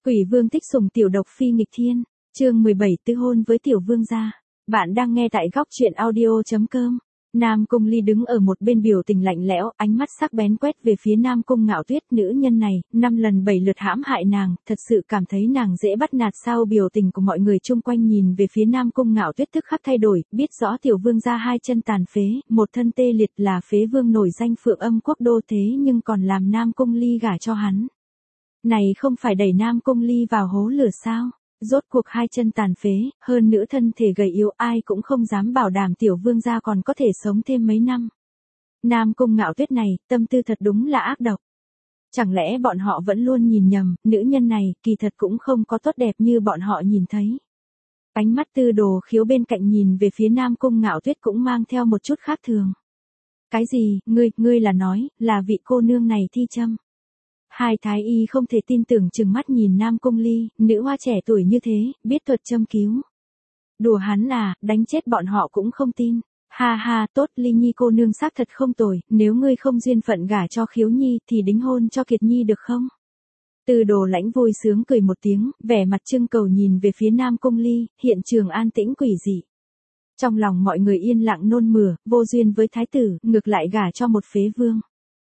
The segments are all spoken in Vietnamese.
Quỷ vương thích sủng tiểu độc phi nghịch thiên, chương 17 tư hôn với tiểu vương gia. Bạn đang nghe tại góc truyện audio.com. Nam Cung Ly đứng ở một bên biểu tình lạnh lẽo, ánh mắt sắc bén quét về phía Nam Cung Ngạo Tuyết. Nữ nhân này, 5 lần 7 lượt hãm hại nàng, thật sự cảm thấy nàng dễ bắt nạt sao? Biểu tình của mọi người chung quanh nhìn về phía Nam Cung Ngạo Tuyết tức khắc thay đổi, biết rõ tiểu vương gia hai chân tàn phế, một thân tê liệt, là phế vương nổi danh Phượng Âm quốc đô, thế nhưng còn làm Nam Cung Ly gả cho hắn. Này không phải đẩy Nam Cung Ly vào hố lửa sao? Rốt cuộc hai chân tàn phế, hơn nữa thân thể gầy yếu, ai cũng không dám bảo đảm tiểu vương gia còn có thể sống thêm mấy năm. Nam Cung Ngạo Tuyết này, tâm tư thật đúng là ác độc. Chẳng lẽ bọn họ vẫn luôn nhìn nhầm, nữ nhân này, kỳ thật cũng không có tốt đẹp như bọn họ nhìn thấy. Ánh mắt Tư Đồ Khiếu bên cạnh nhìn về phía Nam Cung Ngạo Tuyết cũng mang theo một chút khác thường. Cái gì, ngươi là nói, là vị cô nương này thi châm. Hai thái y không thể tin tưởng trừng mắt nhìn Nam Cung Ly, nữ hoa trẻ tuổi như thế, biết thuật châm cứu. Đùa hắn à, đánh chết bọn họ cũng không tin. Ha ha, tốt, Ly Nhi cô nương xác thật không tồi, nếu ngươi không duyên phận gả cho Khiếu Nhi thì đính hôn cho Kiệt Nhi được không? Từ Đồ Lãnh vui sướng cười một tiếng, vẻ mặt trưng cầu nhìn về phía Nam Cung Ly, hiện trường an tĩnh quỷ dị. Trong lòng mọi người yên lặng nôn mửa, vô duyên với thái tử, ngược lại gả cho một phế vương.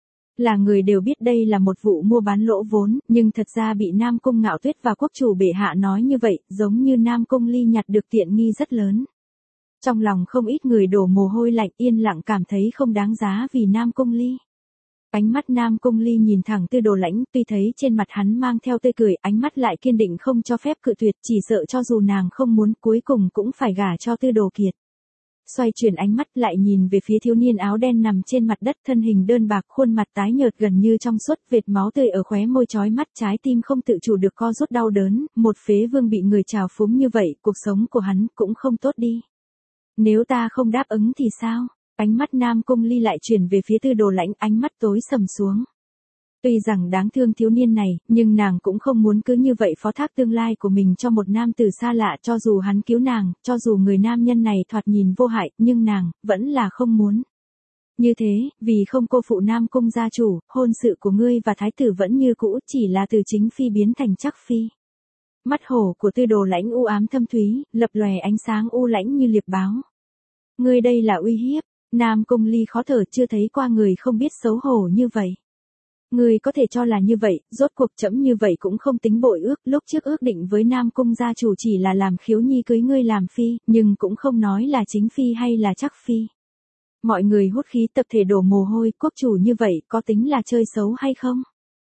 Là người đều biết đây là một vụ mua bán lỗ vốn, nhưng thật ra bị Nam Cung Ngạo Tuyết và quốc chủ bệ hạ nói như vậy, giống như Nam Cung Ly nhặt được tiện nghi rất lớn. Trong lòng không ít người đổ mồ hôi lạnh, yên lặng cảm thấy không đáng giá vì Nam Cung Ly. Ánh mắt Nam Cung Ly nhìn thẳng Tư Đồ Lãnh, tuy thấy trên mặt hắn mang theo tươi cười, ánh mắt lại kiên định không cho phép cự tuyệt, chỉ sợ cho dù nàng không muốn cuối cùng cũng phải gả cho Tư Đồ Kiệt. Xoay chuyển ánh mắt lại nhìn về phía thiếu niên áo đen nằm trên mặt đất, thân hình đơn bạc, khuôn mặt tái nhợt gần như trong suốt, vệt máu tươi ở khóe môi chói mắt, trái tim không tự chủ được co rút đau đớn, một phế vương bị người trào phúng như vậy, cuộc sống của hắn cũng không tốt đi. Nếu ta không đáp ứng thì sao? Ánh mắt Nam Cung Ly lại chuyển về phía Tư Đồ Lãnh, ánh mắt tối sầm xuống. Tuy rằng đáng thương thiếu niên này, nhưng nàng cũng không muốn cứ như vậy phó thác tương lai của mình cho một nam tử xa lạ, cho dù hắn cứu nàng, cho dù người nam nhân này thoạt nhìn vô hại, nhưng nàng, vẫn là không muốn. Như thế, vì không cô phụ Nam Cung gia chủ, hôn sự của ngươi và thái tử vẫn như cũ, chỉ là từ chính phi biến thành chắc phi. Mắt hổ của Tư Đồ Lãnh u ám thâm thúy, lập lòe ánh sáng u lãnh như liệp báo. Ngươi đây là uy hiếp, Nam Cung Ly khó thở, chưa thấy qua người không biết xấu hổ như vậy. Ngươi có thể cho là như vậy, rốt cuộc trẫm như vậy cũng không tính bội ước, lúc trước ước định với Nam Cung gia chủ chỉ là làm Khiếu Nhi cưới ngươi làm phi, nhưng cũng không nói là chính phi hay là chắc phi. Mọi người hút khí tập thể đổ mồ hôi, quốc chủ như vậy có tính là chơi xấu hay không?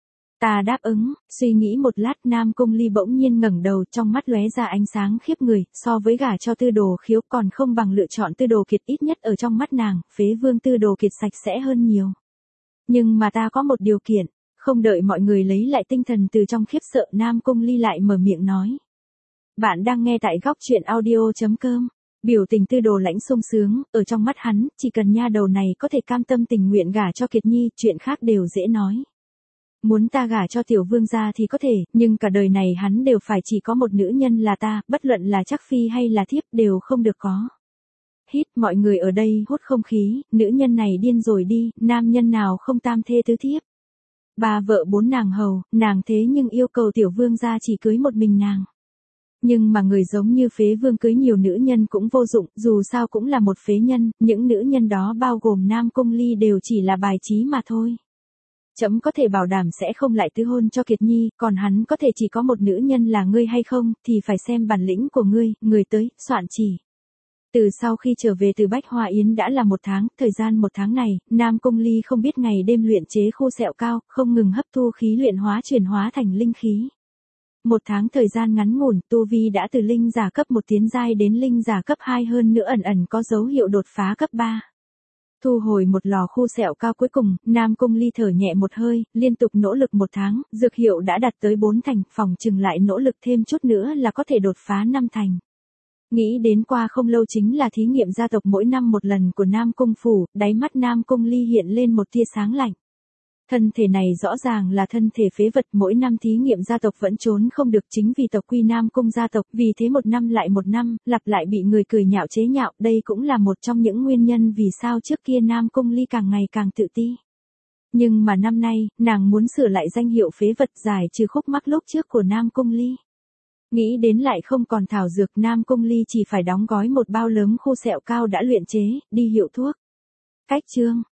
Ta đáp ứng. Suy nghĩ một lát, Nam Cung Ly bỗng nhiên ngẩng đầu, trong mắt lóe ra ánh sáng khiếp người, so với gả cho Tư Đồ Khiếu còn không bằng lựa chọn Tư Đồ Kiệt, ít nhất ở trong mắt nàng, phế vương Tư Đồ Kiệt sạch sẽ hơn nhiều. Nhưng mà ta có một điều kiện. Không đợi mọi người lấy lại tinh thần từ trong khiếp sợ, Nam Cung Ly lại mở miệng nói. Bạn đang nghe tại góc truyện audio.com. Biểu tình Tư Đồ Lãnh sung sướng, ở trong mắt hắn, chỉ cần nha đầu này có thể cam tâm tình nguyện gả cho Kiệt Nhi, chuyện khác đều dễ nói. Muốn ta gả cho tiểu vương gia thì có thể, nhưng cả đời này hắn đều phải chỉ có một nữ nhân là ta, bất luận là chắc phi hay là thiếp đều không được có. Hít, mọi người ở đây hút không khí, nữ nhân này điên rồi đi, nam nhân nào không tam thê tứ thiếp. Ba vợ bốn nàng hầu, nàng thế nhưng yêu cầu tiểu vương gia chỉ cưới một mình nàng. Nhưng mà người giống như phế vương cưới nhiều nữ nhân cũng vô dụng, dù sao cũng là một phế nhân, những nữ nhân đó bao gồm Nam Cung Ly đều chỉ là bài trí mà thôi. Trẫm có thể bảo đảm sẽ không lại tứ hôn cho Kiệt Nhi, còn hắn có thể chỉ có một nữ nhân là ngươi hay không, thì phải xem bản lĩnh của ngươi, người tới, soạn chỉ. Từ sau khi trở về từ Bách Hoa Yến đã là 1 tháng, thời gian 1 tháng này, Nam Cung Ly không biết ngày đêm luyện chế khu sẹo cao, không ngừng hấp thu khí luyện hóa chuyển hóa thành linh khí. 1 tháng thời gian ngắn ngủn, tu vi đã từ linh giả cấp 1 tiến giai đến linh giả cấp 2, hơn nữa ẩn ẩn có dấu hiệu đột phá cấp 3. Thu hồi một lò khu sẹo cao cuối cùng, Nam Cung Ly thở nhẹ một hơi, liên tục nỗ lực 1 tháng, dược hiệu đã đạt tới 4 thành, phòng chừng lại nỗ lực thêm chút nữa là có thể đột phá 5 thành. Nghĩ đến qua không lâu chính là thí nghiệm gia tộc mỗi năm một lần của Nam Cung phủ, đáy mắt Nam Cung Ly hiện lên một tia sáng lạnh. Thân thể này rõ ràng là thân thể phế vật, mỗi năm thí nghiệm gia tộc vẫn trốn không được, chính vì tộc quy Nam Cung gia tộc, vì thế 1 năm lại 1 năm, lặp lại bị người cười nhạo chế nhạo, đây cũng là một trong những nguyên nhân vì sao trước kia Nam Cung Ly càng ngày càng tự ti. Nhưng mà năm nay, nàng muốn sửa lại danh hiệu phế vật giải trừ khúc mắc lúc trước của Nam Cung Ly. Nghĩ đến lại không còn thảo dược, Nam Cung Ly chỉ phải đóng gói một bao lớn khô sẹo cao đã luyện chế, đi hiệu thuốc. Cách chương